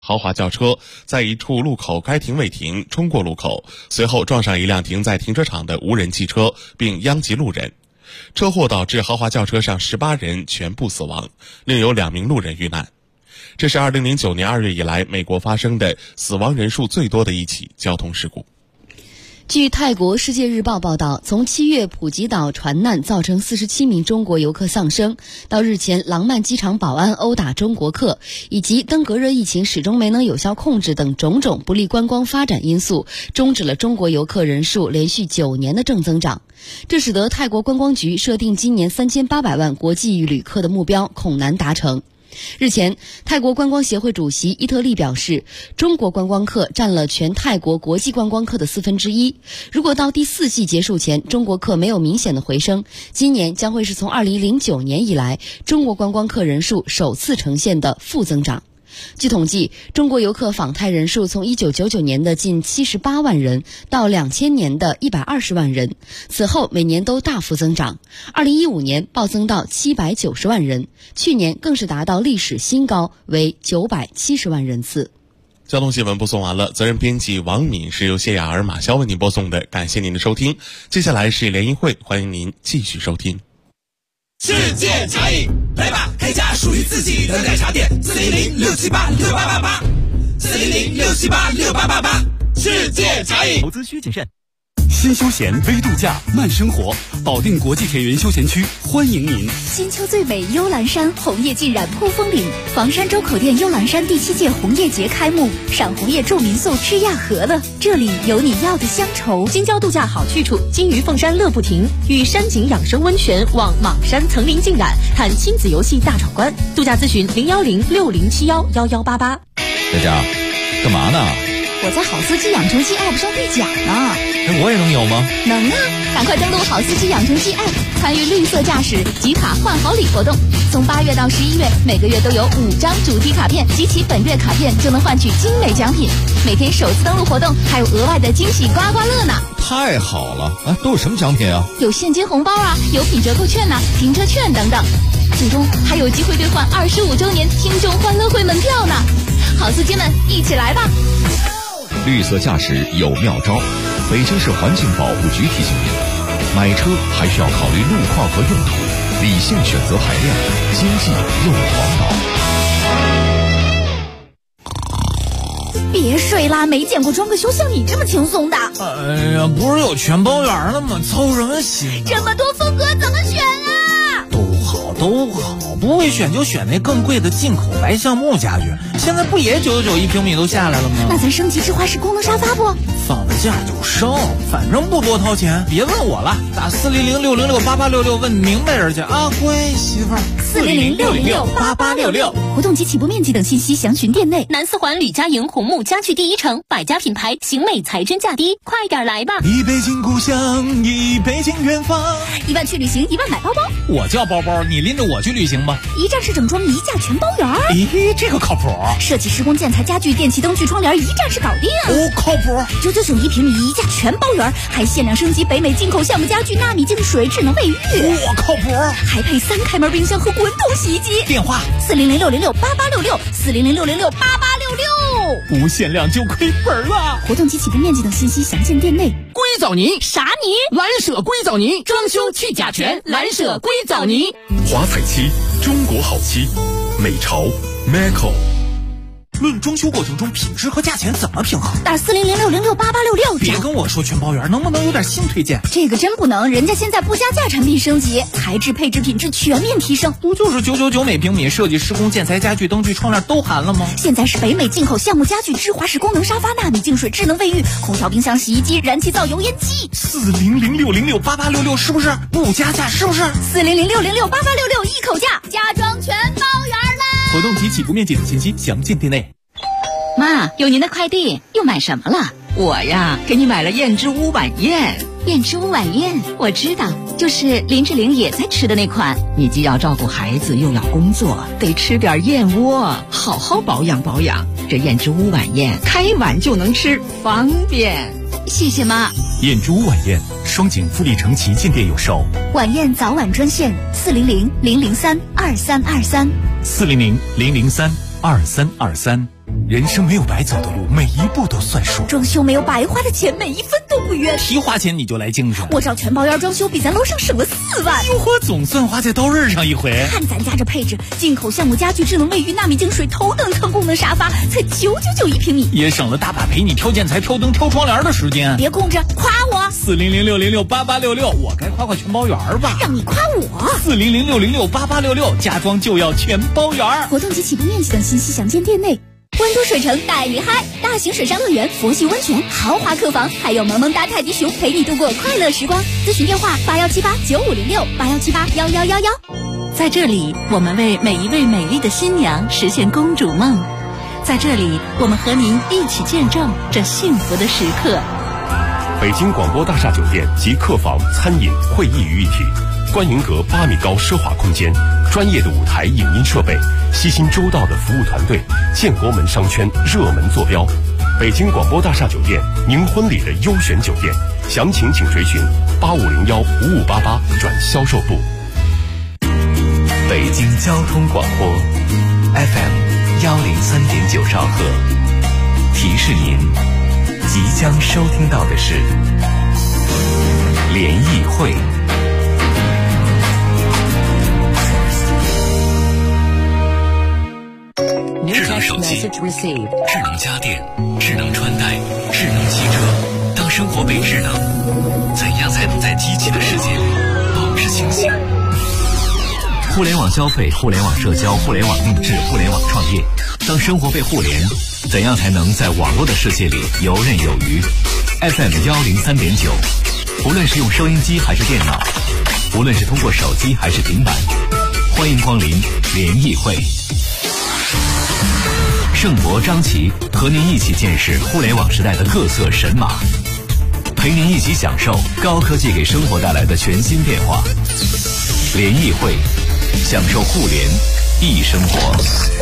豪华轿车在一处路口该停未停，冲过路口，随后撞上一辆停在停车场的无人汽车，并殃及路人。车祸导致豪华轿车上18人全部死亡，另有2名路人遇难。这是2009年2月以来美国发生的死亡人数最多的一起交通事故。 据泰国《世界日报》报道，从7月普吉岛船难造成47名中国游客丧生，到日前廊曼机场保安殴打中国客，以及登革热疫情始终没能有效控制等种种不利观光发展因素，终止了中国游客人数连续9年的正增长。这使得泰国观光局设定今年3800万国际旅客的目标恐难达成。日前，泰国观光协会主席伊特利表示，中国观光客占了全泰国国际观光客的1/4。如果到第4季结束前，中国客没有明显的回升，今年将会是从2009年以来中国观光客人数首次呈现的负增长。据统计，中国游客访泰人数从1999年的近78万人到2000年的120万人，此后每年都大幅增长。2015年暴增到790万人，去年更是达到历史新高，为970万人次。 交通新闻播送完了，责任编辑王敏，是由谢雅儿、马潇为您播送的，感谢您的收听。接下来是联谊会，欢迎您继续收听。 世界茶饮，来吧，开家属于自己的奶茶店，400-678-6888，400-678-6888，世界茶饮。 投资需谨慎。新休闲微度假慢生活，保定国际田园休闲区欢迎您。 新秋最美幽兰山，红叶浸染扑风岭。房山周口店幽兰山第7届红叶节开幕，赏红叶住民宿吃亚和了，这里有你要的乡愁。 京郊度假好去处，金鱼凤山乐不停，与山景养生温泉望莽山层林尽染，看亲子游戏大闯关。度假咨询01060711188。 佳佳，干嘛呢？ 我在好司机养成记 App 上兑奖呢。 我也能有吗？ 能啊，赶快登录好司机养成记 App， 参与绿色驾驶集卡换好礼活动。从8月到11月，每个月都有5张主题卡片，集齐本月卡片就能换取精美奖品。每天首次登录活动还有额外的惊喜刮刮乐呢。 太好了啊！都有什么奖品啊？ 有现金红包啊，有品折扣券啊，停车券等等。最终还有机会兑换25周年听众欢乐会门票呢。好司机们，一起来吧！ 绿色驾驶有妙招，北京市环境保护局提醒您：买车还需要考虑路况和用途，理性选择排量，经济又环保。别睡啦，没见过装个修像你这么轻松的。 哎呀，不是有全包圆了吗？操什么心？ 这么多风格怎么选啊？ 都好，不会选就选那更贵的进口白橡木家具，现在不也991平米都下来了吗？ 那咱升级智化式功能沙发不？ 放得下就升，反正不多掏钱，别问我了，打400-606-8866问明白人去啊，乖媳妇儿。 400-606-8866，活动及起步面积等信息详询店内。 南四环吕家营红木家具第一城，百家品牌，型美才真价低，快点来吧！ 一北京故乡，一北京远方。 1万去旅行，1万买包包。 我叫包包，你拎着我去旅行吧。 一站式整装，一价全包圆。 咦，这个靠谱。 设计施工建材家具电器灯具窗帘一站式搞定。 哦，靠谱。 999一平米，一价全包圆，还限量升级北美进口橡木家具纳米净水智能卫浴。 我靠谱。 还配3开门冰箱和滚筒洗衣机。 电话 400-606-8866，400-606-8866， 无限量就亏本了。 活动及起步面积等信息详见店内。 硅藻泥啥泥？ 蓝舍硅藻泥，装修去甲醛，蓝舍硅藻泥。 华彩漆，中国好漆，美潮 Maco。 论装修过程中品质和价钱怎么平衡？ 打400-606-8866。 别跟我说全包圆，能不能有点新推荐？ 这个真不能，人家现在不加价产品升级，材质配置品质全面提升。 不就是999每平米，设计施工建材家具灯具窗帘都含了吗？ 现在是北美进口橡木家具、智华式功能沙发、纳米净水智能卫浴、空调冰箱洗衣机、燃气灶油烟机。 400-606-8866是不是？不加价是不是 ？400-606-8866一口价，家装全包圆了。 活动及起步面积等信息详见店内。 妈，有您的快递，又买什么了？ 我呀，给你买了燕之屋晚宴。 燕之屋晚宴，我知道，就是林志玲也在吃的那款。 你既要照顾孩子，又要工作，得吃点燕窝，好好保养保养。这燕之屋晚宴，开碗就能吃，方便。 谢谢妈。 燕之屋晚宴，双井富力城旗舰店有售。 晚宴早晚专线400-003-2323，400-003-2323。 2323。人生没有白走的路，每一步都算数。 装修没有白花的钱，每一分都不冤。 提花钱你就来精神。 我找全包院装修，比咱楼上省了4万。 哟呵，总算花在刀刃上一回。 看咱家这配置，进口橡木家具、智能卫浴、纳米净水、头等舱功能沙发，才999一平米， 也省了大把陪你挑建材、挑灯、挑窗帘的时间。 别空着，夸我 400-606-8866，我该夸全包园吧？ 让你夸我 400-606-8866，家装就要全包园。 活动及起步面积等信息详见店内。温都水城带你嗨，大型水上乐园、佛系温泉、豪华客房，还有萌萌哒泰迪熊陪你度过快乐时光。咨询电话81789506，81781111。 在这里，我们为每一位美丽的新娘实现公主梦。在这里，我们和您一起见证这幸福的时刻。 北京广播大厦酒店集客房、餐饮、会议于一体，观云阁8米高奢华空间，专业的舞台影音设备，悉心周到的服务团队，建国门商圈热门坐标。北京广播大厦酒店，您婚礼的优选酒店，详情请垂询8501-5588转销售部。 北京交通广播 FM103.9兆赫，提示您即将收听到的是联谊会。 智能手机、智能家电、智能穿戴、智能汽车。当生活被智能，怎样才能在机器的世界里保持清醒？ 互联网消费、互联网社交、互联网定制、互联网创业。当生活被互联，怎样才能在网络的世界里游刃有余？ FM103.9，无论是用收音机还是电脑，无论是通过手机还是平板，欢迎光临联谊会。盛博、张琪和您一起见识互联网时代的各色神马，陪您一起享受高科技给生活带来的全新变化。联谊会，享受互联易生活。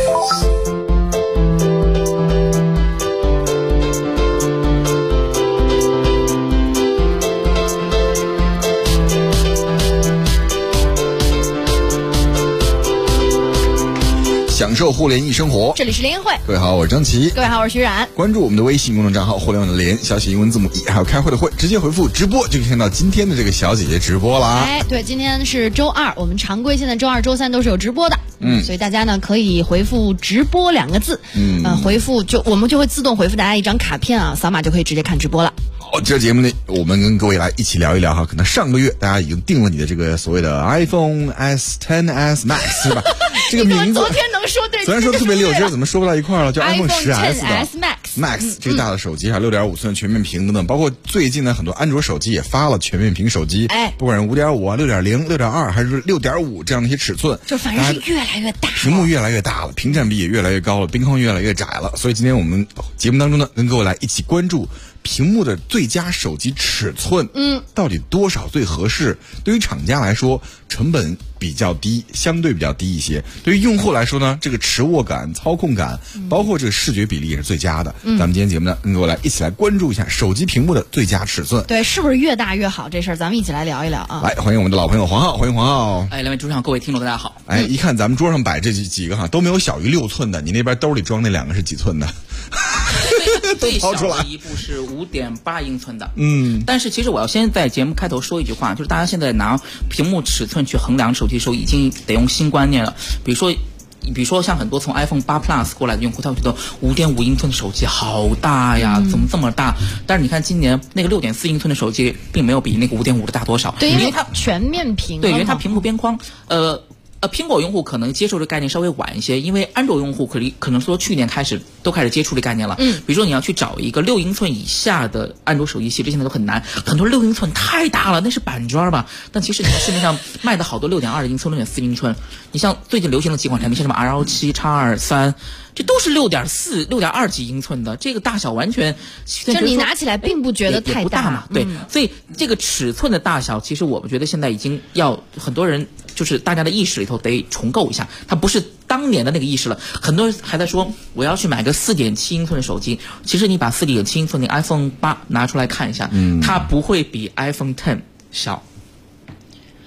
享受互联易生活， 这里是联谊会。 各位好，我是张琪。 各位好，我是徐冉。 关注我们的微信公众账号互联网的联，小写英文字母 E， 还有开会的会，直接回复直播就可以看到今天的这个小姐姐直播啦。 哎，对，今天是周二，我们常规现在周二、周三都是有直播的。所以大家呢可以回复直播2个字。回复我们就会自动回复大家一张卡片啊，扫码就可以直接看直播了。 好，这节目呢，我们跟各位来一起聊一聊哈。可能上个月大家已经定了你的这个所谓的 iPhone S10s Max 是吧？这个名字昨天能说对， 昨天说特别溜，今儿怎么说不到一块儿了？叫 iPhone XS 的 Max 这个大的手机，还有6.5寸全面屏等等，包括最近呢很多安卓手机也发了全面屏手机，不管是5.5啊、6.0、6.2还是6.5这样的一些尺寸， 就反正是越来越大， 屏幕越来越大了，屏占比也越来越高了，边框越来越窄了。所以今天我们节目当中呢，跟各位来一起关注屏幕的最佳手机尺寸，到底多少最合适？对于厂家来说，成本比较低，相对比较低一些；对于用户来说呢，这个持握感、操控感，包括这个视觉比例也是最佳的。咱们今天节目呢，跟各位来一起来关注一下手机屏幕的最佳尺寸。 对，是不是越大越好？这事儿咱们一起来聊一聊啊！ 来，欢迎我们的老朋友黄浩，欢迎黄浩。 哎，两位主场，各位听众，大家好。 哎，一看咱们桌上摆这几个哈，都没有小于6寸的，你那边兜里装那2个是几寸的？ 最小的一部是5.8英寸的，但是其实我要先在节目开头说一句话，就是大家现在拿屏幕尺寸去衡量手机的时候，已经得用新观念了。比如说像很多从 iPhone 8 Plus 过来的用户，他会觉得5.5英寸的手机好大呀，怎么这么大？但是你看今年那个6.4英寸的手机，并没有比那个5.5的大多少。 对，因为它全面屏。 对，因为它屏幕边框，苹果用户可能接受这个概念稍微晚一些，因为安卓用户可能说去年都开始接触这概念了。比如说你要去找一个6英寸以下的安卓手机，其实现在都很难，很多6英寸太大了，那是板砖吧？但其实你看市面上卖的好多6.2英寸、6.4英寸，你像最近流行的几款产品，像什么 R7、X2、3，这都是6.4、6.2几英寸的，这个大小完全就你拿起来并不觉得太大嘛。对，所以这个尺寸的大小，其实我们觉得现在已经要很多人就是大家的意识里头得重构一下，它不是当年的那个意识了。很多人还在说我要去买个4.7英寸的手机，其实你把4.7英寸的 iPhone 8拿出来看一下，它不会比 iPhone X 小。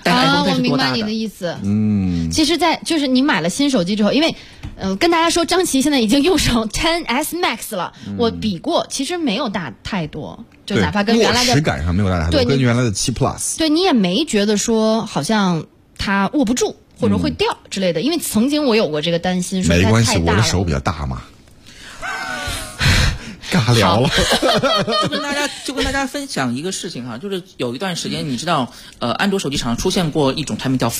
但 iPhone 10 我明白是多大的？ 你的意思。其实就是你买了新手机之后，因为跟大家说，张琪现在已经用上 10S Max 了，我比过，其实没有大太多，就哪怕跟原来的握持感上没有大太多，跟原来的7 Plus， 对，你也没觉得说好像它握不住或者会掉之类的，因为曾经我有过这个担心，说它太大了。 没关系，我的手比较大嘛。尬聊了。 就跟大家分享一个事情哈，就是有一段时间，你知道，安卓手机厂出现过一种产品叫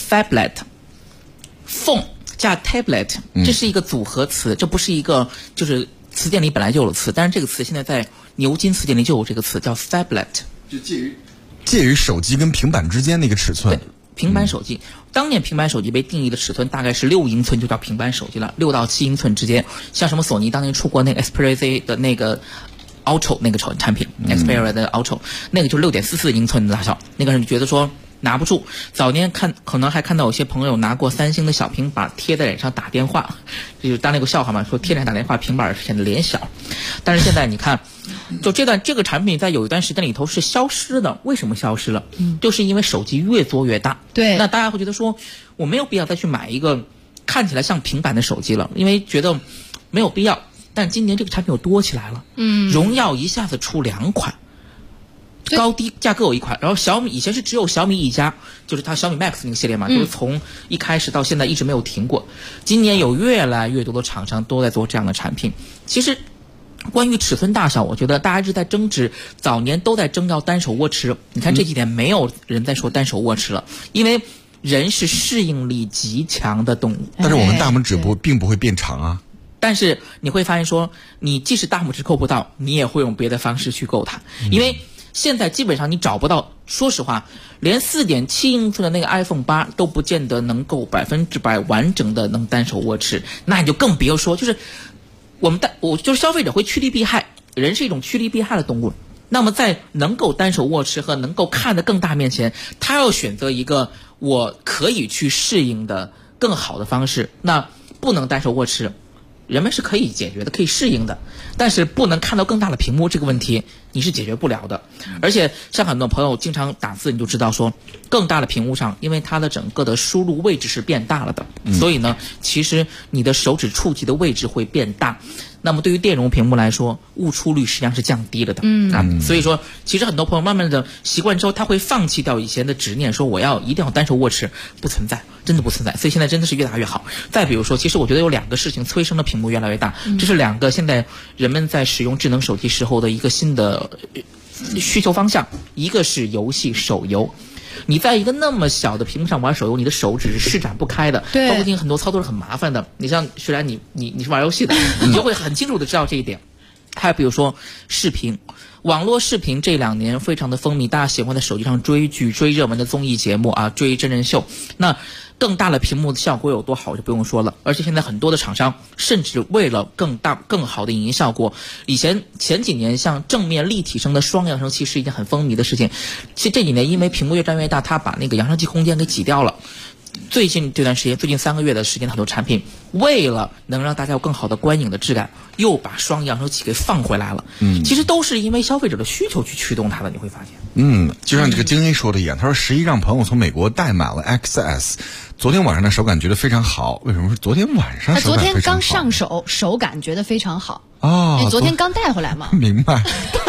Phablet，phone 加 tablet， 这是一个组合词，这不是一个就是词典里本来就有的词，但是这个词现在在牛津词典里就有这个词叫 Phablet， 就介于手机跟平板之间那个尺寸。 对，平板手机，当年平板手机被定义的尺寸大概是6英寸就叫平板手机了，6到7英寸之间。像什么索尼当年出过那个 Xperia Z 的那个 Ultra 那个产品，Xperia 的 Ultra 那个就是6.44英寸的大小，那个人觉得说拿不住。早年可能还看到有些朋友拿过三星的小平板贴在脸上打电话，这就当那个笑话嘛，说贴脸打电话平板显得脸小。但是现在你看，就这个产品在有一段时间里头是消失的，为什么消失了？就是因为手机越做越大。 对， 那大家会觉得说，我没有必要再去买一个看起来像平板的手机了，因为觉得没有必要。但今年这个产品又多起来了，荣耀一下子出2款。高低价各有一款，然后小米以前是只有小米一家，就是它小米 Max 那个系列嘛，就是从一开始到现在一直没有停过。今年有越来越多的厂商都在做这样的产品。其实关于尺寸大小，我觉得大家一直在争执，早年都在争要单手握持，你看这几年没有人在说单手握持了，因为人是适应力极强的动物。 但是我们大拇指并不会变长啊。 但是你会发现说，你即使大拇指够不到，你也会用别的方式去够它，因为现在基本上你找不到，说实话，连4.7英寸的那个 iPhone 8都不见得能够100%完整的能单手握持，那你就更别说，就是我就是消费者会趋利避害，人是一种趋利避害的动物。那么在能够单手握持和能够看得更大面前，他要选择一个我可以去适应的更好的方式。那不能单手握持，人们是可以解决的，可以适应的，但是不能看到更大的屏幕这个问题你是解决不了的。而且像很多朋友经常打字，你就知道说更大的屏幕上，因为它的整个的输入位置是变大了的，所以呢其实你的手指触及的位置会变大，那么对于电容屏幕来说，误触率实际上是降低了的。所以说其实很多朋友慢慢的习惯之后，他会放弃掉以前的执念，说我一定要单手握持，不存在，真的不存在。所以现在真的是越大越好。再比如说，其实我觉得有2个事情催生的屏幕越来越大，这是2个现在人们在使用智能手机时候的一个新的需求方向。一个是游戏手游，你在一个那么小的屏幕上玩手游，你的手指是施展不开的，包括很多操作是很麻烦的。你像虽然你是玩游戏的，你就会很清楚的知道这一点。还有比如说视频，网络视频这2年非常的风靡，大家喜欢在手机上追剧、追热门的综艺节目啊，追真人秀。那更大的屏幕的效果有多好就不用说了，而且现在很多的厂商甚至为了更大更好的影音效果，前几年像正面立体声的双扬声器是一件很风靡的事情，其实这几年因为屏幕越占越大，它把那个扬声器空间给挤掉了。最近这段时间，最近3个月的时间，很多产品为了能让大家有更好的观影的质感，又把双扬声器给放回来了。其实都是因为消费者的需求去驱动它的，你会发现。 就像这个京 A 说的一样，他说11让朋友从美国代买了 XS， 昨天晚上的手感觉得非常好。为什么是昨天晚上手感非常好？ 昨天刚上手，手感觉得非常好。 哦， 昨天刚带回来嘛。 明白。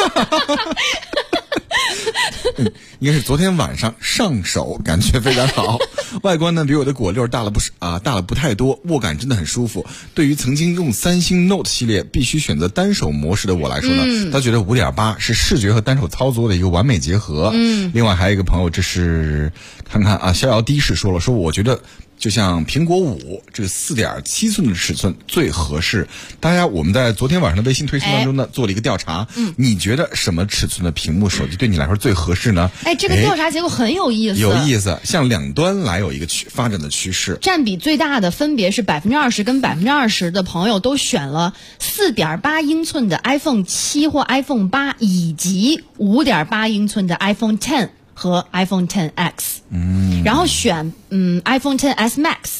应该是昨天晚上上手感觉非常好，外观呢比我的果六大了不太多，握感真的很舒服。对于曾经用三星 Note 系列必须选择单手模式的我来说呢，他觉得 5.8 是视觉和单手操作的一个完美结合。另外还有一个朋友，这是看看啊，逍遥的士说了，说我觉得就像苹果5这个 4.7 寸的尺寸最合适。大家我们在昨天晚上的微信推送当中呢做了一个调查，你觉得什么尺寸的屏幕手机对你来说最合适呢？ 这个调查结果很有意思， 向两端来有一个发展的趋势。 占比最大的分别是20%跟20%的朋友都选了 4.8 英寸的 iPhone 7或 iPhone 8，以及 5.8 英寸的 iPhone 10和 iPhone XS，然后选iPhone XS Max 的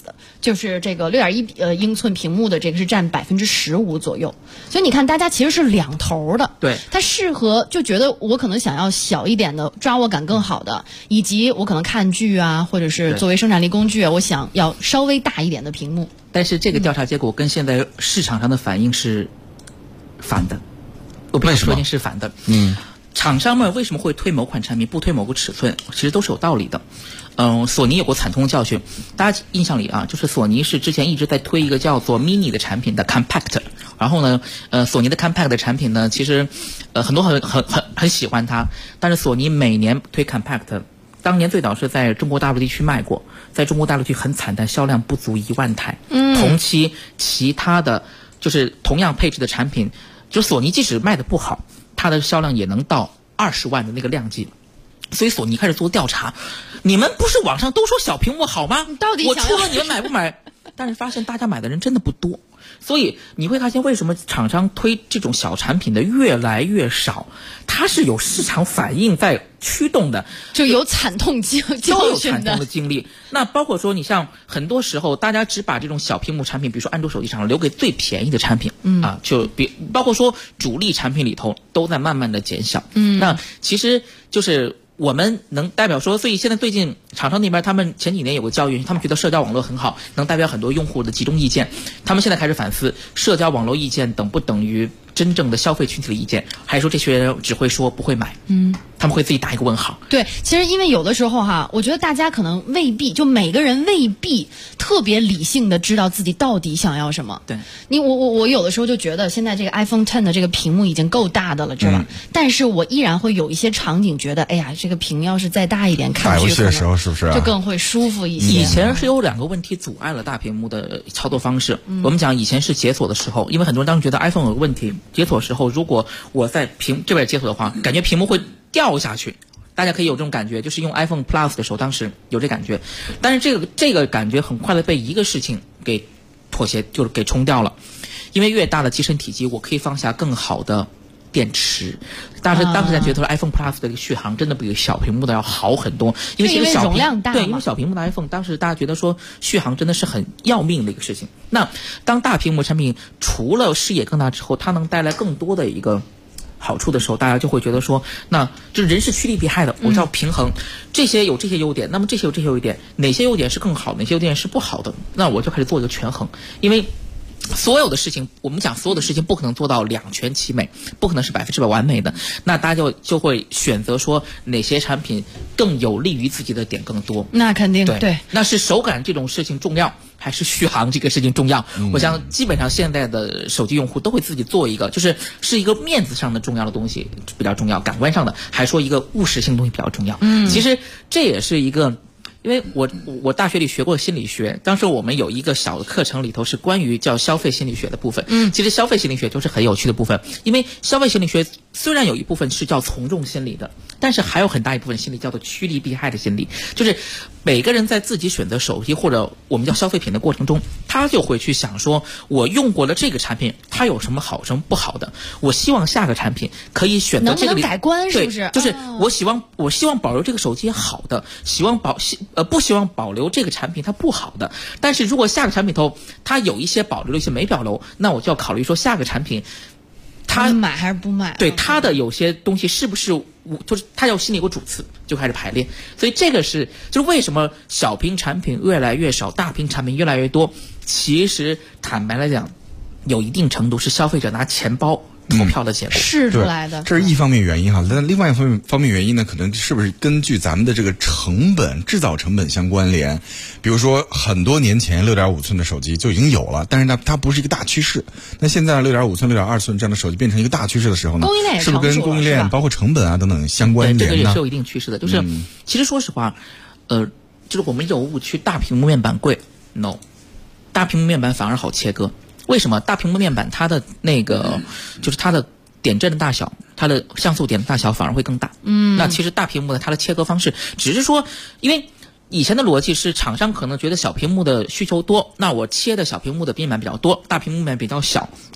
就是这个6.1英寸屏幕的这个是占15%左右，所以你看大家其实是两头的。 对， 它适合就觉得我可能想要小一点的，抓握感更好的，以及我可能看剧啊，或者是作为生产力工具啊，我想要稍微大一点的屏幕。 但是这个调查结果跟现在市场上的反应是反的，我必须说是反的。厂商们为什么会推某款产品不推某个尺寸，其实都是有道理的。索尼有过惨痛的教训，大家印象里啊，就是索尼是之前一直在推一个叫做 mini 的产品的 compact， 然后呢，索尼的 compact 的产品呢，其实很多很喜欢它，但是索尼每年推 compact， 当年最早是在中国大陆地区卖过，在中国大陆地区很惨淡，销量不足1万台。同期其他的就是同样配置的产品，就索尼即使卖的不好，它的销量也能到20万的那个量级。所以索尼开始做调查，你们不是网上都说小屏幕好吗？ 到底我出了你们买不买？但是发现大家买的人真的不多，所以你会发现为什么厂商推这种小产品的越来越少，它是有市场反应在驱动的， 就有惨痛教训的， 都有惨痛的经历。那包括说，你像很多时候大家只把这种小屏幕产品，比如说安卓手机厂留给最便宜的产品，就包括说主力产品里头都在慢慢的减小。那其实就是我们能代表说，所以现在最近厂商那边他们前几年有个教育，他们觉得社交网络很好，能代表很多用户的集中意见。他们现在开始反思，社交网络意见等不等于真正的消费群体的意见，还是说这些人只会说不会买？他们会自己打一个问号。 对，其实因为有的时候哈，我觉得大家可能未必，就每个人未必特别理性的知道自己到底想要什么。 对， 我有的时候就觉得现在这个 iPhone X 的这个屏幕已经够大的了，知道吧？但是我依然会有一些场景觉得，哎呀，这个屏要是再大一点，看打游戏的时候是不是就更会舒服一些？ 以前是有2个问题阻碍了大屏幕的操作方式。我们讲以前是解锁的时候，因为很多人当时觉得 iPhone 有个问题，解锁的时候如果我在这边解锁的话，感觉屏幕会掉下去。大家可以有这种感觉，就是用 iPhone Plus 的时候，当时有这感觉，但是这个感觉很快的被一个事情给妥协，就是给冲掉了。因为越大的机身体积，我可以放下更好的电池。当时在觉得 iPhone Plus 的续航真的比小屏幕的要好很多，因为其实小容量大， 对，因为小屏幕的 iPhone 当时大家觉得说续航真的是很要命的一个事情。那当大屏幕产品除了视野更大之后，它能带来更多的一个好处的时候，大家就会觉得说，那就是人是趋利避害的，我要平衡，这些有这些优点，那么这些有这些优点，哪些优点是更好，哪些优点是不好的，那我就开始做一个权衡。因为所有的事情，我们讲所有的事情不可能做到两全其美，不可能是100%完美的，那大家就会选择说哪些产品更有利于自己的点更多。 那肯定对， 那是手感这种事情重要，还是续航这个事情重要？我想基本上现在的手机用户都会自己做一个，是一个面子上的重要的东西比较重要，感官上的还说一个务实性的东西比较重要。其实这也是一个。因为我大学里学过心理学，当时我们有一个小的课程里头是关于叫消费心理学的部分。其实消费心理学就是很有趣的部分，因为消费心理学虽然有一部分是叫从众心理的，但是还有很大一部分心理叫做趋利避害的心理，就是每个人在自己选择手机或者我们叫消费品的过程中，他就会去想说，我用过了这个产品，它有什么好什么不好的，我希望下个产品可以选择这个能不能改观，是不是？ 就是我希望保留这个手机好的，不希望保留这个产品它不好的。但是如果下个产品头它有一些保留了，一些没保留，那我就要考虑说下个产品它买还是不买？ 对，它的有些东西是不是就是它要心里有个主次，就开始排列。所以这个就是为什么小屏产品越来越少，大屏产品越来越多。其实坦白来讲，有一定程度是消费者拿钱包投票的结果， 试出来的。 这是一方面原因哈，但另外一方面原因呢，可能是不是根据咱们的这个制造成本相关联？比如说很多年前6.5寸的手机就已经有了，但是它不是一个大趋势。那现在6.5寸、6.2寸这样的手机变成一个大趋势的时候呢，是不是跟供应链包括成本啊等等相关联呢？ 这个也是有一定趋势的。就是其实说实话，就是我们有误区，大屏幕面板贵 ，no， 大屏幕面板反而好切割。为什么？大屏幕面板它的那个就是它的点阵的大小，它的像素点的大小反而会更大。那其实大屏幕的它的切割方式，只是说，因为以前的逻辑是厂商可能觉得小屏幕的需求多，那我切的小屏幕的面板比较多，大屏幕面板比较小，那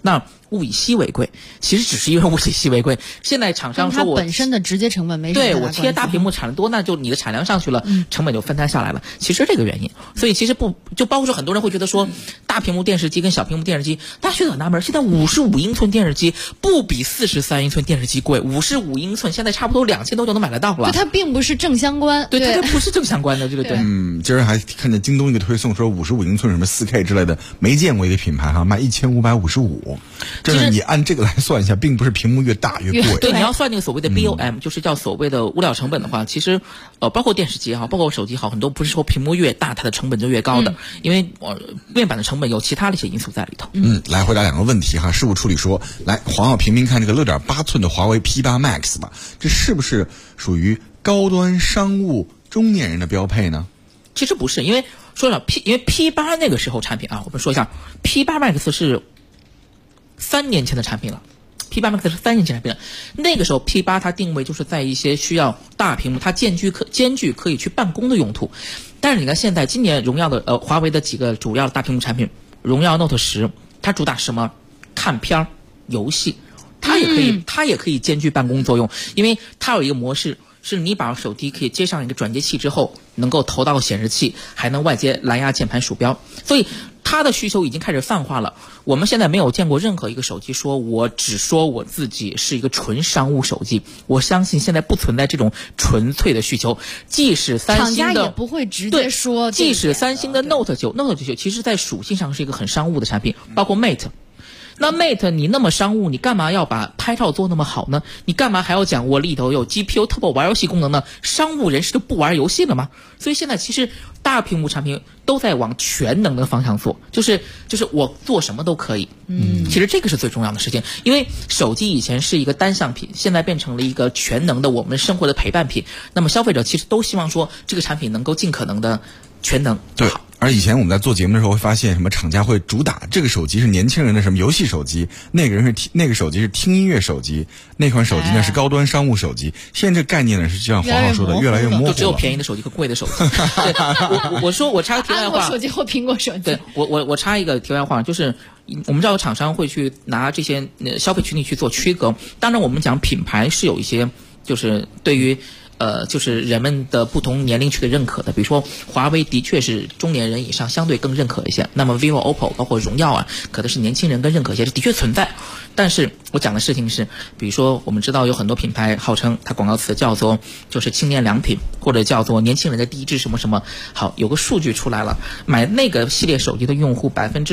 物以稀为贵，其实只是因为物以稀为贵。现在厂商说我它本身的直接成本没什么对我贴大屏幕产的多，那就你的产量上去了，成本就分摊下来了。其实这个原因，所以其实不就包括说很多人会觉得说大屏幕电视机跟小屏幕电视机，大家觉得很纳闷，现在55英寸电视机不比43英寸电视机贵，55英寸现在差不多2000多就能买得到了。 对，它并不是正相关， 对，它不是正相关的，对。 今儿还看见京东一个推送说55英寸什么4K 之类的，没见过一个品牌哈卖1555，真的你按这个来算一下，并不是屏幕越大越贵。 对，你要算那个所谓的 BOM，就是叫所谓的物料成本的话，其实包括电视机也好，包括手机也好，很多不是说屏幕越大它的成本就越高的，因为面板的成本有其他的一些因素在里头。 来回答2个问题哈。事务处理说，来黄浩评评看这个6.8寸的华为 P8 Max 吧，这是不是属于高端商务中年人的标配呢？ 其实不是，因为说了因为 P8 那个时候产品啊，我们说一下 P8 Max 是3年前的产品了。P8 Max 是3年前产品了，那个时候 P8 它定位就是在一些需要大屏幕，它兼具可以去办公的用途。但是你看现在今年荣耀的华为的几个主要的大屏幕产品，荣耀 Note 10，它主打什么？看片儿、游戏，它也可以兼具办公作用，因为它有一个模式。是你把手机可以接上一个转接器之后，能够投到显示器，还能外接蓝牙键盘鼠标，所以它的需求已经开始泛化了。我们现在没有见过任何一个手机说我只说我自己是一个纯商务手机，我相信现在不存在这种纯粹的需求。即使三星的厂家也不会直接说， 即使三星的 Note 9其实在属性上是一个很商务的产品，包括 Mate。那 Mate 你那么商务，你干嘛要把拍照做那么好呢？你干嘛还要讲我里头有 GPU Turbo 玩游戏功能呢？商务人士就不玩游戏了吗？所以现在其实大屏幕产品都在往全能的方向做，就是我做什么都可以。其实这个是最重要的事情，因为手机以前是一个单项品，现在变成了一个全能的我们生活的陪伴品。那么消费者其实都希望说这个产品能够尽可能的全能。 对。而以前我们在做节目的时候会发现，什么厂家会主打这个手机是年轻人的什么游戏手机，那个手机是听音乐手机，那款手机呢是高端商务手机。现在这个概念呢是就像黄浩说的，越来越模糊了， 就只有便宜的手机和贵的手机。我插个题外话， 安卓手机或苹果手机。 对，我插一个题外话，就是我们知道有厂商会去拿这些消费群体去做区隔。当然，我们讲品牌是有一些就是对于。就是人们的不同年龄区的认可的，比如说华为的确是中年人以上相对更认可一些，那么 vivo、OPPO 包括荣耀啊，可能是年轻人更认可一些，这的确存在。但是我讲的事情是，比如说我们知道有很多品牌号称它广告词叫做就是青年良品，或者叫做年轻人的第一支什么什么。好，有个数据出来了，买那个系列手机的用户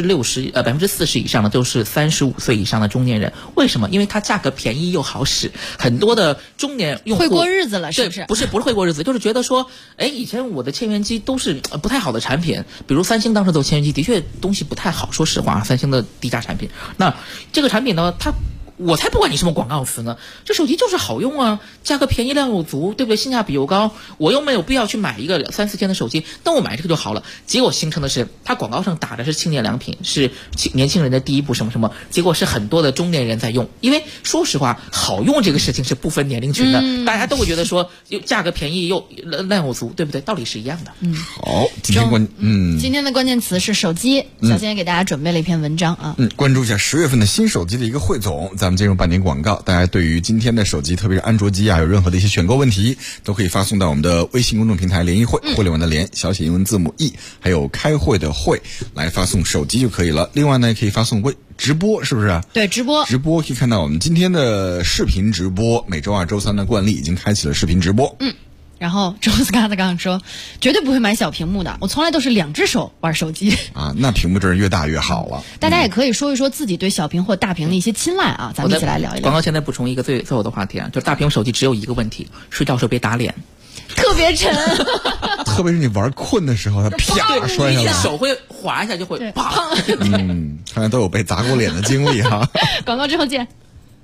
40%以上的都是35岁以上的中年人。为什么？因为它价格便宜又好使，很多的中年用户会过日子了，是不是？ 不是会过日子，就是觉得说，以前我的千元机都是不太好的产品，比如三星当时做千元机的确东西不太好，说实话，三星的低价产品。那这个产品呢，我才不管你什么广告词呢，这手机就是好用啊，价格便宜量又足，对不对？性价比又高，我又没有必要去买一个3-4千的手机，那我买这个就好了。结果形成的是，它广告上打的是青年良品，是年轻人的第一步什么什么，结果是很多的中年人在用。因为说实话，好用这个事情是不分年龄群的，大家都会觉得说价格便宜又量又足，对不对？道理是一样的。 好，今天的关键词是手机，小仙也给大家准备了一篇文章啊。 关注一下10月份的新手机的一个汇总。咱们进入半点广告，大家对于今天的手机，特别是安卓机啊，有任何的一些选购问题，都可以发送到我们的微信公众平台联谊会，互联网的联，小写英文字母 E， 还有开会的会，来发送手机就可以了。另外呢，可以发送直播，是不是？ 对，直播可以看到我们今天的视频直播，每周2、周3的惯例已经开启了视频直播。 然后周斯卡他刚刚说，绝对不会买小屏幕的，我从来都是2只手玩手机啊。那屏幕真是越大越好了。 大家也可以说一说自己对小屏或大屏的一些青睐啊，咱们一起来聊一聊。 广告现在补充一个最后的话题啊，就是大屏手机只有一个问题，睡觉时候别打脸， 特别沉。 特别是你玩困的时候，它啪摔下来， 手会滑一下就会啪。 看来都有被砸过脸的经历哈。 广告之后见。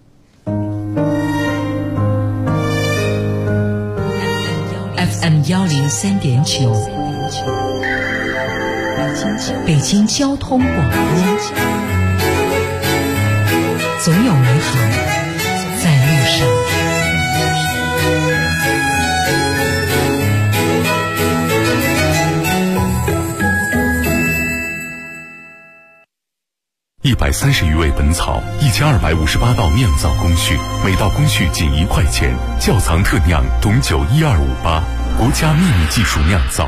FM 103.9，北京交通广播，总有美好在路上。 130余味本草，1258道酿造工序，每道工序仅1块钱。窖藏特酿董酒12588，国家秘密技术酿造。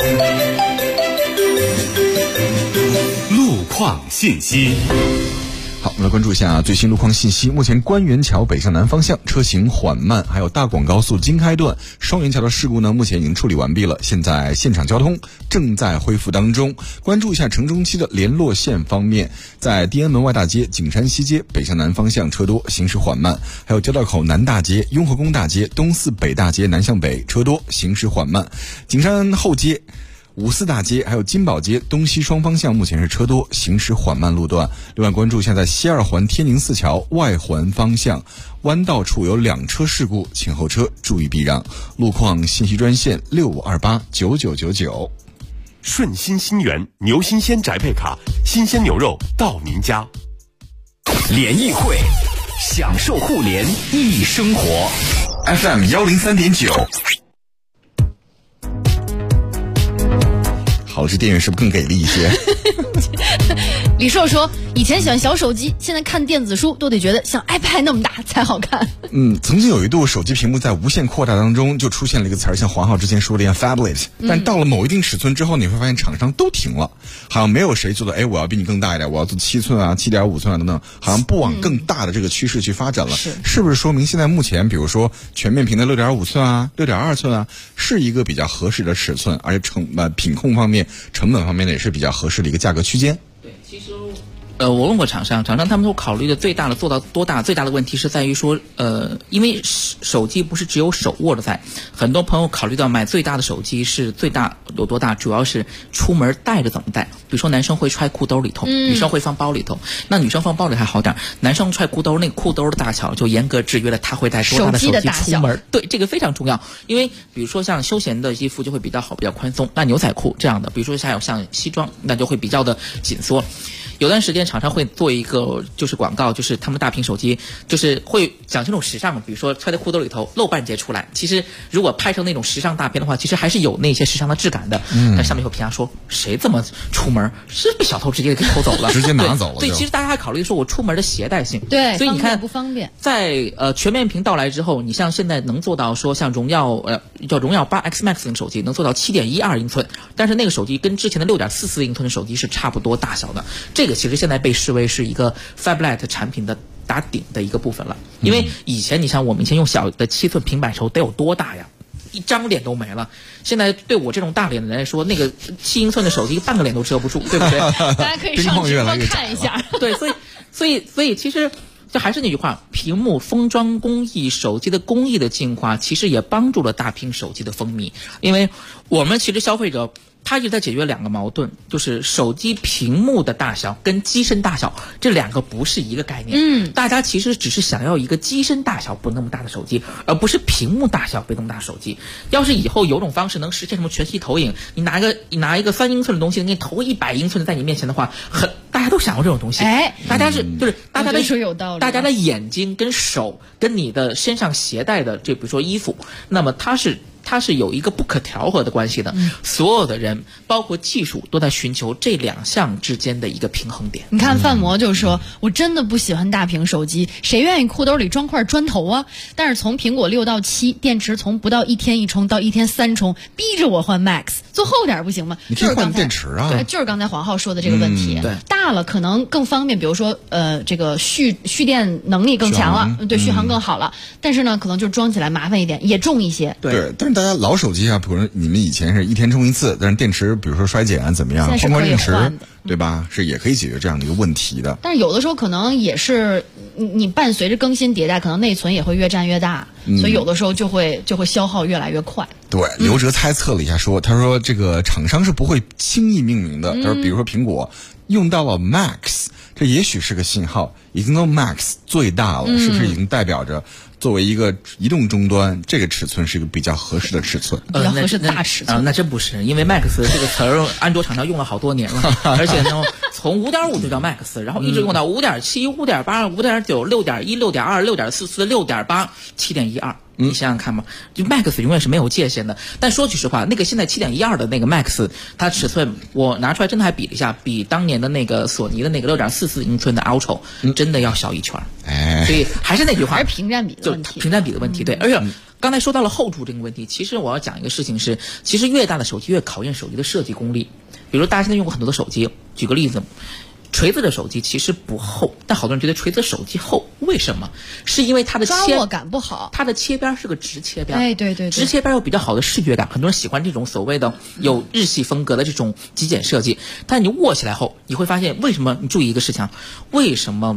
路况信息。 好，我们来关注一下最新路况信息。目前官园桥北向南方向车行缓慢，还有大广高速经开段双元桥的事故呢，目前已经处理完毕了，现在现场交通正在恢复当中。关注一下城中期的联络线方面，在地安门外大街、景山西街北向南方向车多，行驶缓慢；还有交道口南大街、雍和宫大街、东四北大街南向北车多，行驶缓慢；景山后街、五四大街还有金宝街东西双方向目前是车多，行驶缓慢路段。另外关注现在西二环天宁寺桥外环方向弯道处有2车事故，请后车注意避让。路况信息专线65289999。 顺心新源牛新鲜宅配卡，新鲜牛肉到您家。 联谊会，享受互联易生活。 FM 103.9。好，这店员是不是更给力一些？ 李硕说，以前喜欢小手机，现在看电子书都得觉得像 iPad 那么大才好看。 曾经有一度手机屏幕在无限扩大当中就出现了一个词儿，像黄浩之前说的一样 phablet， 但到了某一定尺寸之后，你会发现厂商都停了，好像没有谁做的我要比你更大一点，我要做7寸啊、7.5寸啊等等，好像不往更大的这个趋势去发展了。是不是说明现在目前比如说全面屏的6.5寸啊、6.2寸啊是一个比较合适的尺寸，而且品控方面、成本方面呢也是比较合适的一个价格区间？ 对，其实我问过厂商他们都考虑的最大的做到多大，最大的问题是在于说因为手机不是只有手握的在，很多朋友考虑到买最大的手机是最大有多大，主要是出门带着怎么带。比如说男生会揣裤兜里头，女生会放包里头，那女生放包里还好点，男生揣裤兜，那个裤兜的大小就严格制约了他会带多大的手机出门。对，这个非常重要。因为比如说像休闲的衣服就会比较好，比较宽松，那牛仔裤这样的，比如说还有像西装，那就会比较的紧缩。有段时间厂商会做一个就是广告，就是他们大屏手机就是会讲这种时尚，比如说揣在裤兜里头露半截出来，其实如果拍成那种时尚大片的话，其实还是有那些时尚的质感的。但上面有评价说，谁这么出门是被小偷直接给偷走了， 直接拿走了。 对，其实大家还考虑说我出门的携带性。 对， 所以你看不方便。 在全面屏到来之后，你像现在能做到说像荣耀叫荣耀8 X Max 那个手机能做到7.12英寸，但是那个手机跟之前的6.44英寸的手机是差不多大小的。这个其实现在被视为是一个 phablet 产品的打顶的一个部分了。因为以前你像我们以前用小的7寸平板手得有多大呀，一张脸都没了。现在对我这种大脸的人来说，那个7英寸的手机半个脸都遮不住，对不对？ 大家可以上直播看一下。 对，所以其实这还是那句话，屏幕封装工艺、手机的工艺的进化，其实也帮助了大屏手机的风靡。因为我们其实消费者他一直在解决2个矛盾，就是手机屏幕的大小跟机身大小这2个不是一个概念。大家其实只是想要一个机身大小不那么大的手机，而不是屏幕大小不那么大的手机。要是以后有种方式能实现什么全息投影，你拿一个3英寸的东西给你投100英寸的在你面前的话，大家都想要这种东西。大家就是大家的说有道理， 大家的眼睛跟手跟你的身上携带的这比如说衣服，那么它是有一个不可调和的关系的。所有的人包括技术都在寻求这2项之间的一个平衡点。 你看范魔就说，我真的不喜欢大屏手机，谁愿意裤兜里装块砖头啊？但是从苹果6到7，电池从不到1天1充到1天3充，逼着我换 Max， 做厚点不行吗？ 你可以换电池啊。 对，就是刚才黄浩说的这个问题。 对， 大了可能更方便，比如说这个蓄电能力更强了，对，续航更好了。但是呢，可能就装起来麻烦一点，也重一些。 对，但是大家老手机啊，比如说你们以前是1天充1次，但是电池比如说衰减啊怎么样，换电池，对吧？是也可以解决这样的一个问题的。 但是有的时候可能也是你伴随着更新迭代，可能内存也会越占越大，所以有的时候就会消耗越来越快。 对，刘哲猜测了一下他说这个厂商是不会轻易命名的。他说比如说苹果用到了 Max， 这也许是个信号，已经到 Max 最大了，是不是已经代表着作为一个移动终端，这个尺寸是一个比较合适的尺寸， 比较合适的大尺寸。 那真不是，因为 Max 这个词儿，安卓厂商用了好多年了，而且呢， 从5.5就叫 Max， 然后一直用到5.7、5.8、5.9、6.1、6.2、6.44、6.8、7.12。你想想看嘛，就 Max 永远是没有界限的。但说句实话，那个现在7.12的那个 Max， 它尺寸我拿出来真的还比了一下，比当年的那个索尼的那个6.44英寸的 Ultra 真的要小一圈。所以还是那句话， 还是屏占比的问题。 屏占比的问题，对。而且刚才说到了后注这个问题，其实我要讲一个事情是，其实越大的手机越考验手机的设计功力。比如大家现在用过很多的手机，举个例子。锤子的手机其实不厚，但好多人觉得锤子手机厚，为什么？是因为它的抓握感不好， 它的切边是个直切边。 哎，对， 直切边有比较好的视觉感，很多人喜欢这种所谓的有日系风格的这种极简设计。但你握起来后，你会发现为什么？你注意一个事情，为什么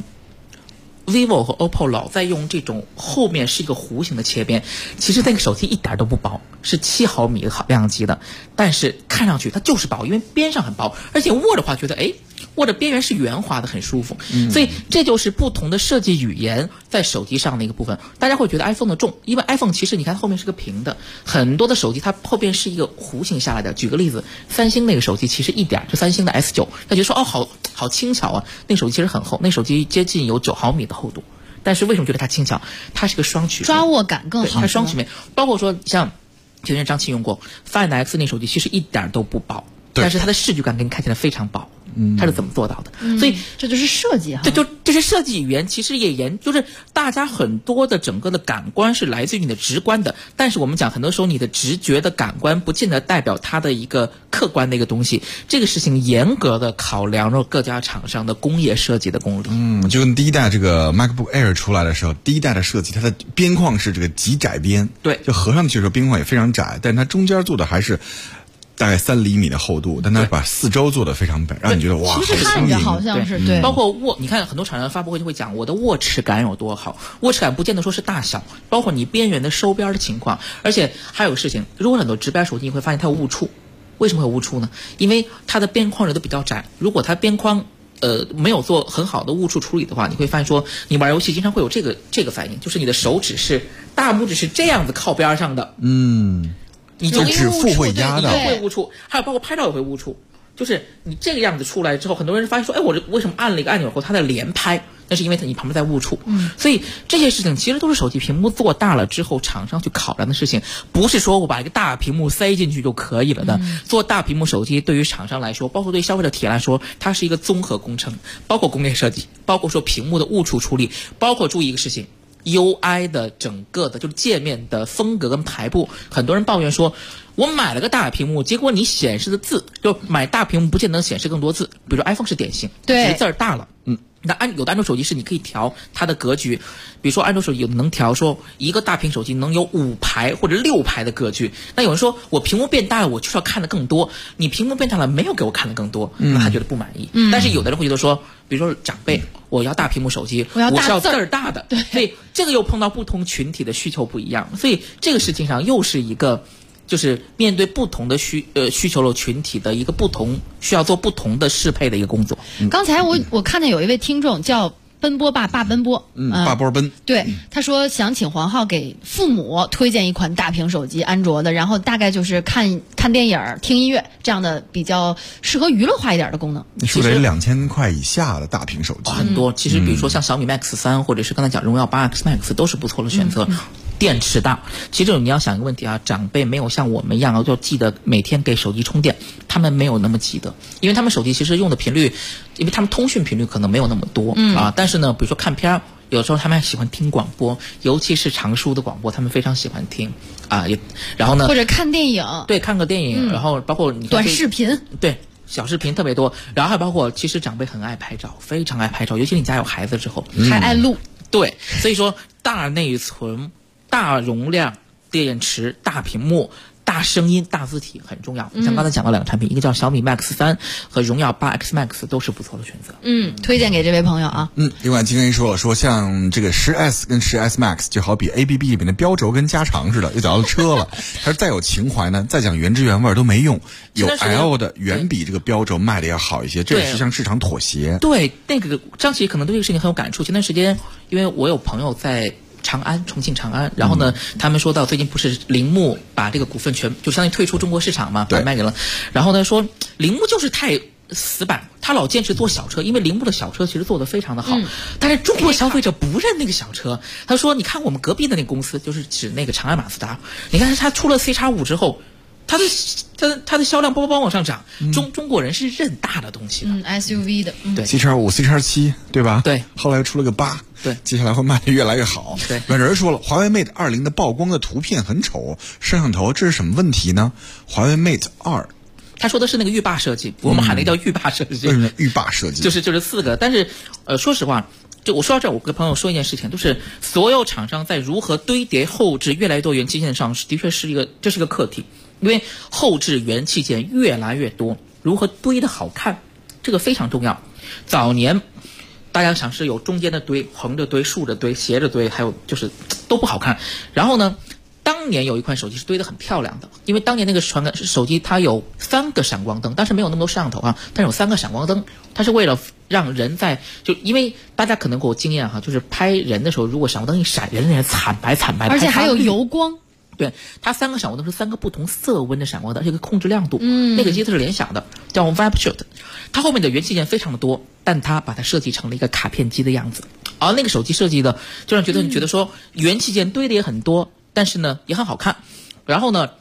vivo 和 OPPO 老在用这种后面是一个弧形的切边？其实那个手机一点都不薄，是7毫米的量级的，但是看上去它就是薄，因为边上很薄，而且握的话觉得握着边缘是圆滑的，很舒服。所以这就是不同的设计语言在手机上的一个部分。大家会觉得 iPhone 的重，因为 iPhone 其实你看后面是个平的，很多的手机它后边是一个弧形下来的。举个例子，三星那个手机其实一点，就三星的 S9， 他觉得说好轻巧啊，那个手机其实很厚，那手机接近有9毫米的厚度。但是为什么觉得它轻巧？它是个双曲面， 抓握感更好。 它双曲面，包括说像前面张琪用过 Find X 那手机，其实一点都不薄，但是它的视觉感给你看起来非常薄。它是怎么做到的？所以这就是设计哈。 这是设计语言，其实也就是大家很多的整个的感官是来自于你的直观的，但是我们讲很多时候你的直觉的感官不见得代表它的一个客观的一个东西。这个事情严格的考量了各家厂商的工业设计的功力。 就跟第一代这个 MacBook Air 出来的时候，第一代的设计它的边框是这个极窄边， 对， 就合上去的时候边框也非常窄，但它中间做的还是大概3厘米的厚度，但它把四周做的非常本，让你觉得哇， 其实看着好像是对。 包括你看很多厂商发布会就会讲我的握持感有多好，握持感不见得说是大小，包括你边缘的收边的情况，而且还有事情，如果很多直边手机你会发现它有误触，为什么会有误触呢？因为它的边框留的比较窄，如果它边框没有做很好的误触处理的话，你会发现说你玩游戏经常会有这个反应，就是你的手指是大拇指是这样子靠边上的，你就指腹会压到， 会误触，还有包括拍照也会误触，就是你这个样子出来之后，很多人发现说，我为什么按了一个按钮后它在连拍？那是因为你旁边在误触。所以这些事情其实都是手机屏幕做大了之后，厂商去考量的事情，不是说我把一个大屏幕塞进去就可以了的。做大屏幕手机对于厂商来说，包括对消费者体验来说，它是一个综合工程，包括工业设计，包括说屏幕的误触处理，包括注意一个事情。UI 的整个的就是界面的风格跟排布，很多人抱怨说，我买了个大屏幕，结果你显示的字，就买大屏幕不见得显示更多字，比如说 iPhone 是典型， 对， 字儿大了，那有的安卓手机是你可以调它的格局，比如说安卓手机有的能调说一个大屏手机能有5排或者6排的格局。那有人说我屏幕变大了，我就是要看的更多，你屏幕变大了没有给我看的更多，那他觉得不满意。但是有的人会觉得说，比如说长辈，我要大屏幕手机，我是要字儿大的， 对， 所以这个又碰到不同群体的需求不一样，所以这个事情上又是一个。就是面对不同的需求的群体的一个不同，需要做不同的适配的一个工作。 刚才我看见有一位听众叫奔波爸奔波， 爸波奔， 对，他说想请黄浩给父母推荐一款大屏手机，安卓的，然后大概就是看电影、听音乐这样的比较适合娱乐化一点的功能。 你说的2000块以下的大屏手机很多，其实比如说像小米 Max 3，或者是刚才讲荣耀8 X Max 都是不错的选择。电池大，其实你要想一个问题啊，长辈没有像我们一样就记得每天给手机充电，他们没有那么记得，因为他们手机其实用的频率，因为他们通讯频率可能没有那么多但是呢，比如说看片，有时候他们还喜欢听广播，尤其是长舒的广播，他们非常喜欢听然后呢， 或者看电影， 对，看个电影，然后包括你短视频， 对。小视频特别多，然后还包括其实长辈很爱拍照，非常爱拍照，尤其你家有孩子之后， 还爱录。 对，所以说大内存、大容量、电池、大屏幕、大声音、大字体很重要。像刚才讲到2个产品，一个叫小米 Max 3和荣耀8 X Max 都是不错的选择。 推荐给这位朋友啊。 另外今天说像这个10S 跟10S Max 就好比 ABB 里面的标轴跟加长似的，又讲到车了。他说再有情怀呢，再讲原汁原味都没用。有 L 的远比这个标轴卖的要好一些，这也是向市场妥协。 对，那个张琪可能对这个事情很有感触。前段时间，因为我有朋友在重庆长安，然后呢，他们说到最近不是铃木把这个股份就相当于退出中国市场嘛，卖给了，然后呢说铃木就是太死板，他老坚持做小车，因为铃木的小车其实做得非常的好，但是中国消费者不认那个小车。他说：“你看我们隔壁的那个公司，就是指那个长安马自达，你看他出了 CX-5之后。”它的销量啵往上涨，中国人是认大的东西的 ，SUV 的， 对 CX-5、CX-7，对吧？ 对， 后来又出了个8， 对， 接下来会卖得越来越好。 对， 软人说了，华为 Mate 20的曝光的图片很丑，摄像头这是什么问题呢？华为 Mate 2， 他说的是那个浴霸设计，我们喊那叫浴霸设计。 浴霸设计就是4个，但是说实话。就我说到这儿，我跟朋友说一件事情，就是所有厂商在如何堆叠后置越来越多元器件上，的确是这是一个课题，因为后置元器件越来越多，如何堆得好看，这个非常重要。早年大家想是有中间的堆、横着堆、竖着堆、斜着堆，还有就是都不好看。然后呢，当年有一款手机是堆得很漂亮的，因为当年那个手机它有3个闪光灯，但是没有那么多摄像头啊，但是有3个闪光灯，它是为了让人因为大家可能给我经验哈，就是拍人的时候，如果闪光灯一闪，人家惨白， 而且还有油光。 对，它3个闪光灯是3个不同色温的闪光灯，而且可以控制亮度。那个机子是联想的，叫 VibeShield， 它后面的元器件非常的多，但它把它设计成了一个卡片机的样子。而那个手机设计的，就让你觉得说元器件堆的也很多。但是呢，也很好看。然后呢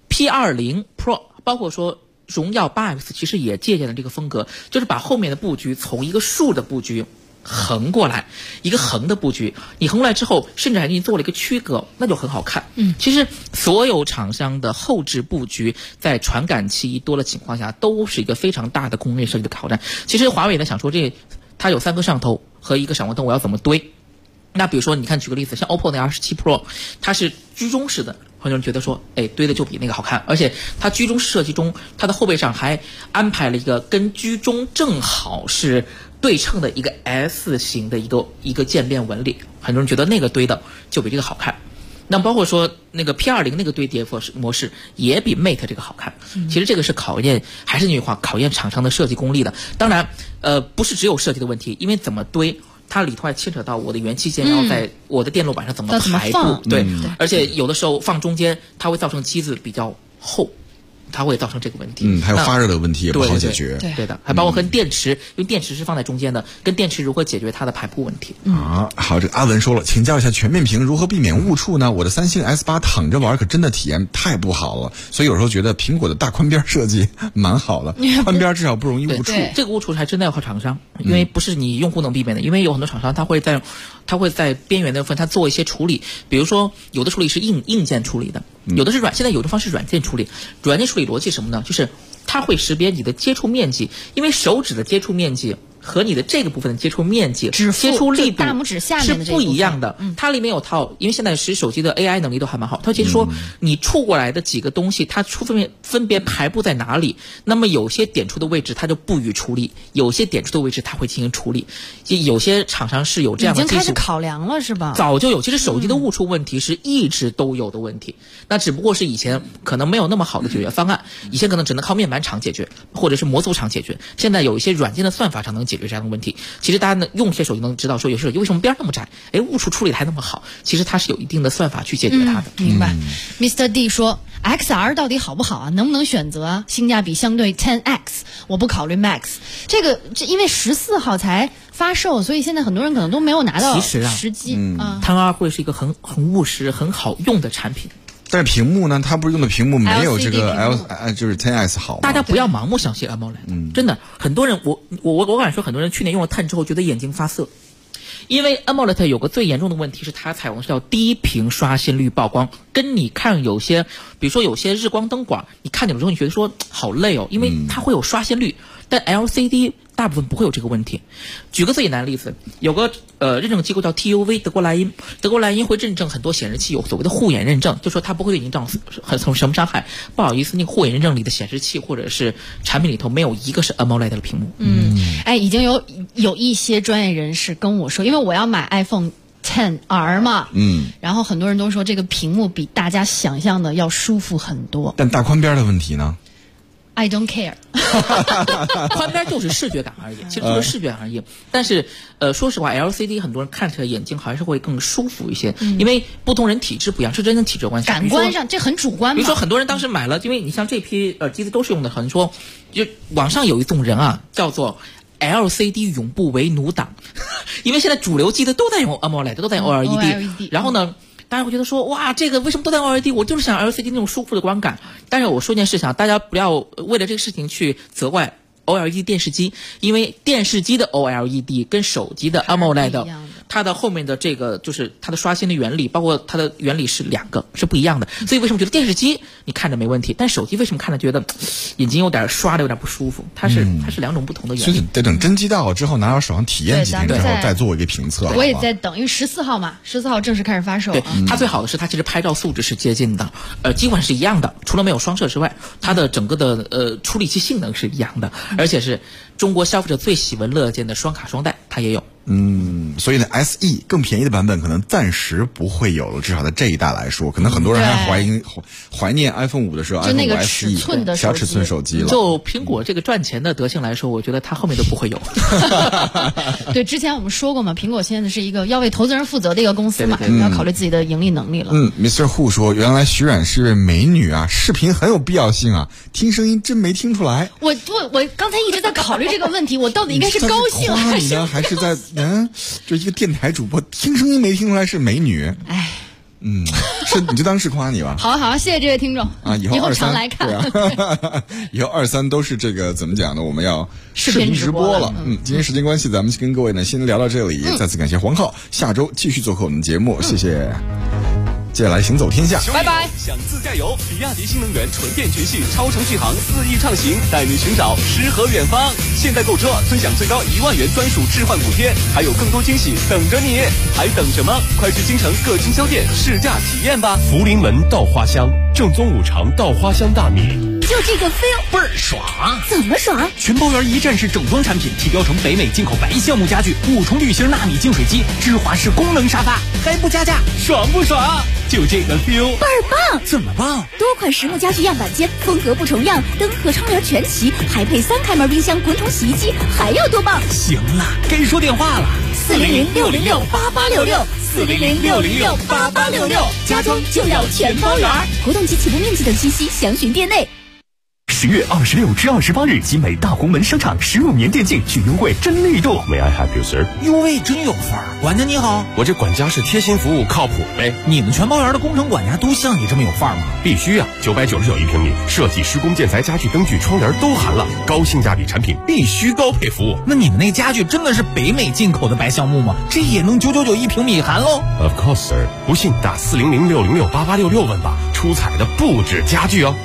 ，P20 Pro 包括说荣耀 8X 其实也借鉴了这个风格，就是把后面的布局从一个竖的布局横过来，一个横的布局，你横过来之后，甚至还给你做了一个区隔，那就很好看。其实所有厂商的后置布局在传感器一多的情况下，都是一个非常大的工业设计的挑战。其实华为呢想说它有3个摄像头和1个闪光灯，我要怎么堆？那比如说，你看，举个例子，像 OPPO 那27 Pro， 它是居中式的，很多人觉得说，堆的就比那个好看，而且它居中设计中，它的后背上还安排了一个跟居中正好是对称的一个 S 型的一个渐变纹理，很多人觉得那个堆的就比这个好看。那包括说那个 P20 那个堆叠模式也比 Mate 这个好看。其实这个是还是那句话，考验厂商的设计功力的。当然，不是只有设计的问题，因为怎么堆。它里头还牵扯到我的元器件要在我的电路板上怎么排布，对，而且有的时候放中间，它会造成机子比较厚，它会造成这个问题。 还有发热的问题也不好解决。 对的，还包括跟电池，因为电池是放在中间的，跟电池如何解决它的排布问题。 好，这个阿文说了，请教一下全面屏如何避免误触呢？我的三星 S8 躺着玩可真的体验太不好了，所以有时候觉得苹果的大宽边设计蛮好的，宽边至少不容易误触。 这个误触还真的要靠厂商，因为不是你用户能避免的，因为有很多厂商他会在边缘的部分他做一些处理，比如说有的处理是硬件处理的，有的是现在有的方式软件处理。软件处理逻辑什么呢？就是它会识别你的接触面积，因为手指的接触面积和你的这个部分的接触面积、接触力度大拇指下面的是不一样的。它里面有套，因为现在手机的 AI 能力都还蛮好，它其实说你触过来的几个东西，它分别排布在哪里。那么有些点触的位置它就不予处理，有些点触的位置它会进行处理。有些厂商是有这样的技术， 已经开始考量了是吧？ 早就有。其实手机的误触问题是一直都有的问题，那只不过是以前可能没有那么好的解决方案，以前可能只能靠面板厂解决，或者是模组厂解决。现在有一些软件的算法上能解决这样的问题。其实大家用一些手机能知道说，有些手机为什么边那么窄，误触处理的还那么好，其实它是有一定的算法去解决它的。 明白。Mr. D 说 XR 到底好不好啊？能不能选择啊？性价比相对 10X， 我不考虑 Max。这因为14号才发售，所以现在很多人可能都没有拿到时机。 它2会是一个很务实、很好用的产品。 但是屏幕呢？它不是用的屏幕没有这个就是 10X 好吗？ 大家不要盲目相信 AMOLED，真的，很多人我敢说，很多人去年用了10之后觉得眼睛发涩，因为 AMOLED 有个最严重的问题是它采用的是叫低频刷新率曝光，跟你看有些，比如说有些日光灯管，你看久了之后你觉得说好累哦，因为它会有刷新率，但 LCD 大部分不会有这个问题。举个最简单的例子，有个认证机构叫 TUV 德国莱茵，德国莱茵会认证很多显示器有所谓的护眼认证，就说它不会对你造成什么伤害。不好意思，那个护眼认证里的显示器或者是产品里头没有一个是 AMOLED 的屏幕。 已经有一些专业人士跟我说，因为我要买 iPhone 10R 嘛，然后很多人都说这个屏幕比大家想象的要舒服很多。 但大宽边的问题呢 I don't care 宽边就是视觉感而已，其实就是视觉感而已。但是说实话 LCD 很多人看起来眼睛还是会更舒服一些，因为不同人体质不一样，是真正体质关系。 感官上这很主观嘛。 比如说很多人当时买了，因为你像这批耳机子都是用的，很说就网上有一种人啊，叫做LCD 永不为奴党，因为现在主流机子都在用 AMOLED， 都在用 OLED，然后呢，大家会觉得说，哇，这个为什么都在 OLED？ 我就是想 LCD 那种舒服的观感。但是我说件事情，大家不要为了这个事情去责怪 OLED 电视机，因为电视机的 OLED 跟手机的 AMOLED， 它的后面的这个就是它的刷新的原理，包括它的原理是两个，是不一样的。所以为什么觉得电视机你看着没问题，但手机为什么看着觉得眼睛有点刷的有点不舒服？它是两种不同的原理。 所以得等真机到之后拿到手上体验几天之后再做一个评测。 我也在等，因为14号嘛，14号正式开始发售。 对，它最好的是它其实拍照素质是接近的，基本是一样的，除了没有双摄之外，它的整个的处理器性能是一样的，而且是中国消费者最喜闻乐见的双卡双待，它也有。 所以呢 SE 更便宜的版本可能暂时不会有了，至少在这一代来说，可能很多人还怀念 iPhone 5的时候， 就那个 iPhone 5 尺寸的小尺寸手机了。 就苹果这个赚钱的德性来说，我觉得它后面都不会有。 对，之前我们说过嘛，苹果现在是一个要为投资人负责的一个公司嘛，要考虑自己的盈利能力了。 Mr. Hu 说，原来徐冉是位美女啊，视频很有必要性啊，听声音真没听出来。 我刚才一直在考虑这个问题，我到底应该是高兴还是在就一个电台主播听声音没听出来是美女。 哎， 是你就当是夸你吧。 好，谢谢这位听众啊，以后常来看。 以后23都是这个怎么讲呢？我们要视频直播了。今天时间关系，咱们跟各位呢先聊到这里。再次感谢黄浩，下周继续做客我们节目，谢谢。接下来行走天下， 拜拜。 想自驾游，比亚迪新能源纯电全系超程续航4亿畅行，带你寻找诗和远方。现在购车尊享最高1万元专属置换补贴，还有更多惊喜等着你，还等什么？快去京城各经销店试驾体验吧！福临门稻花香，正宗五常稻花香大米。 就这个 feel 倍儿爽！ 怎么爽？ 全包圆一站式整装产品，提标成北美进口白橡木家具，5重铝芯纳米净水机，芝华士功能沙发，还不加价，爽不爽？就这个 feel 倍儿棒！ 怎么棒？ 多款实木家具样板间，风格不重样，灯和窗帘全齐，还配3开门冰箱、滚筒洗衣机，还要多棒？ 行了，该说电话了 ，400-606-8866，400-606-8866，家装就要全包圆。活动及起步面积等信息详询店内。 10月26至28日，集美大红门商场15年电竞巨优惠真力度。 May I help you, sir？ 优惠真有范儿，管家你好， 我这管家是贴心服务，靠谱呗。 你们全包园的工程管家都像你这么有范儿吗？ 必须啊，999一平米，设计、施工、建材、家具、灯具、窗帘都含了，高性价比产品必须高配服务。 那你们那家具真的是北美进口的白橡木吗？这也能999一平米含喽 ？Of course, sir。不信打400-606-8866问吧，出彩的不止家具哦。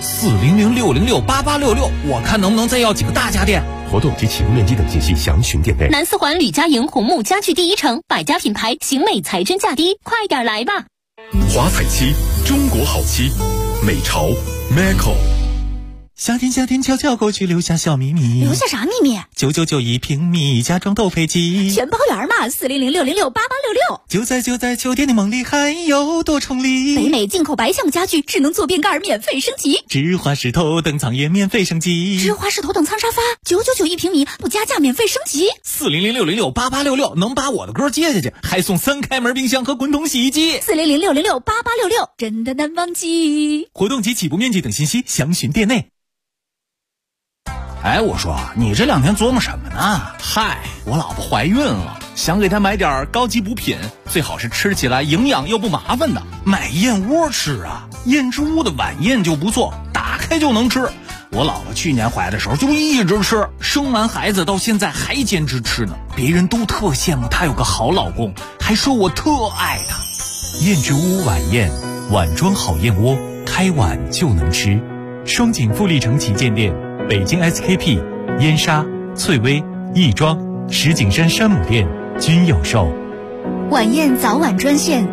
400-606-8866，我看能不能再要几个大家电。 活动及起步面积等信息详询店内。 南四环吕家营红木家具第一城，百家品牌，型美才真价低，快点来吧！ 华彩漆，中国好漆，美潮 Maco。 夏天悄悄过去，留下小秘密。 留下啥秘密 ？999一平米，家装都配齐， 全包圆嘛！400-606-8866。 就在酒店的梦里，还有多重礼。 北美进口白橡木家具，智能坐便盖免费升级， 芝华士头等舱也免费升级， 芝华士头等舱沙发999一平米，不加价免费升级。 400-606-8866能把我的歌接下去，还送3开门冰箱和滚筒洗衣机。 400-606-8866，真的难忘记。 活动及起步面积等信息详询店内。哎，我说你这2天琢磨什么呢？ 嗨，我老婆怀孕了，想给她买点高级补品，最好是吃起来营养又不麻烦的。 买燕窝吃啊，燕之屋的晚宴就不错，打开就能吃。我老婆去年怀的时候就一直吃，生完孩子到现在还坚持吃呢。别人都特羡慕她有个好老公，还说我特爱她。 燕之屋晚宴，碗装好燕窝，开碗就能吃。双井富力城旗舰店，北京 SKP、燕莎、翠微、亦庄、石景山山姆店均有售。 晚宴早晚专线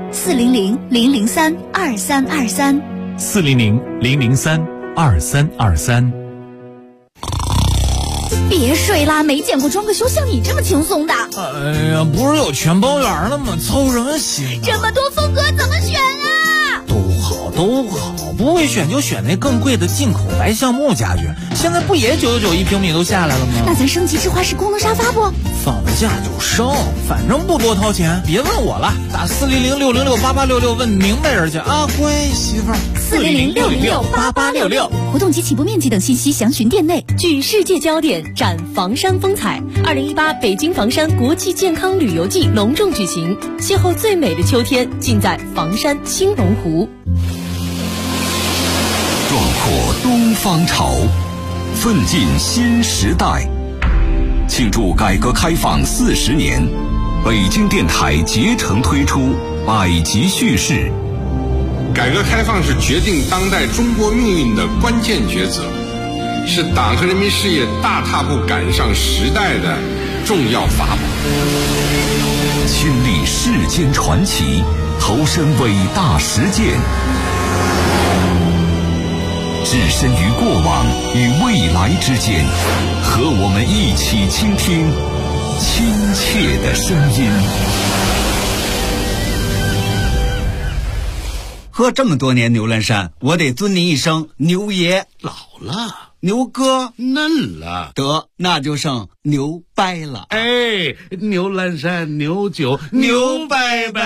400-003-2323 400-003-2323。 别睡啦，没见过装个修像你这么轻松的。 哎呀，不是有全包圆了吗？操什么心啊？ 这么多风格怎么选啊？ 都好， 不会选就选那更贵的进口白橡木家具，现在不也999一平米都下来了吗？ 那咱升级智化式功能沙发不？ 放了假就升，反正不多掏钱。别问我了，打400-606-8866问明白人去啊，乖媳妇儿。 400-606-8866，活动及起步面积等信息详询店内。 聚世界焦点，展房山风采。2018北京房山国际健康旅游季隆重举行，邂逅最美的秋天，尽在房山青龙湖。 壮阔东方潮，奋进新时代。庆祝改革开放40年，北京电台竭诚推出百集叙事。 改革开放是决定当代中国命运的关键抉择，是党和人民事业大踏步赶上时代的重要法宝。 亲历世间传奇，投身伟大实践，置身于过往与未来之间，和我们一起倾听亲切的声音。 喝这么多年牛栏山，我得尊您一声牛爷。 老了， 牛哥嫩了， 得那就剩牛掰了。 哎，牛栏山牛酒牛掰掰。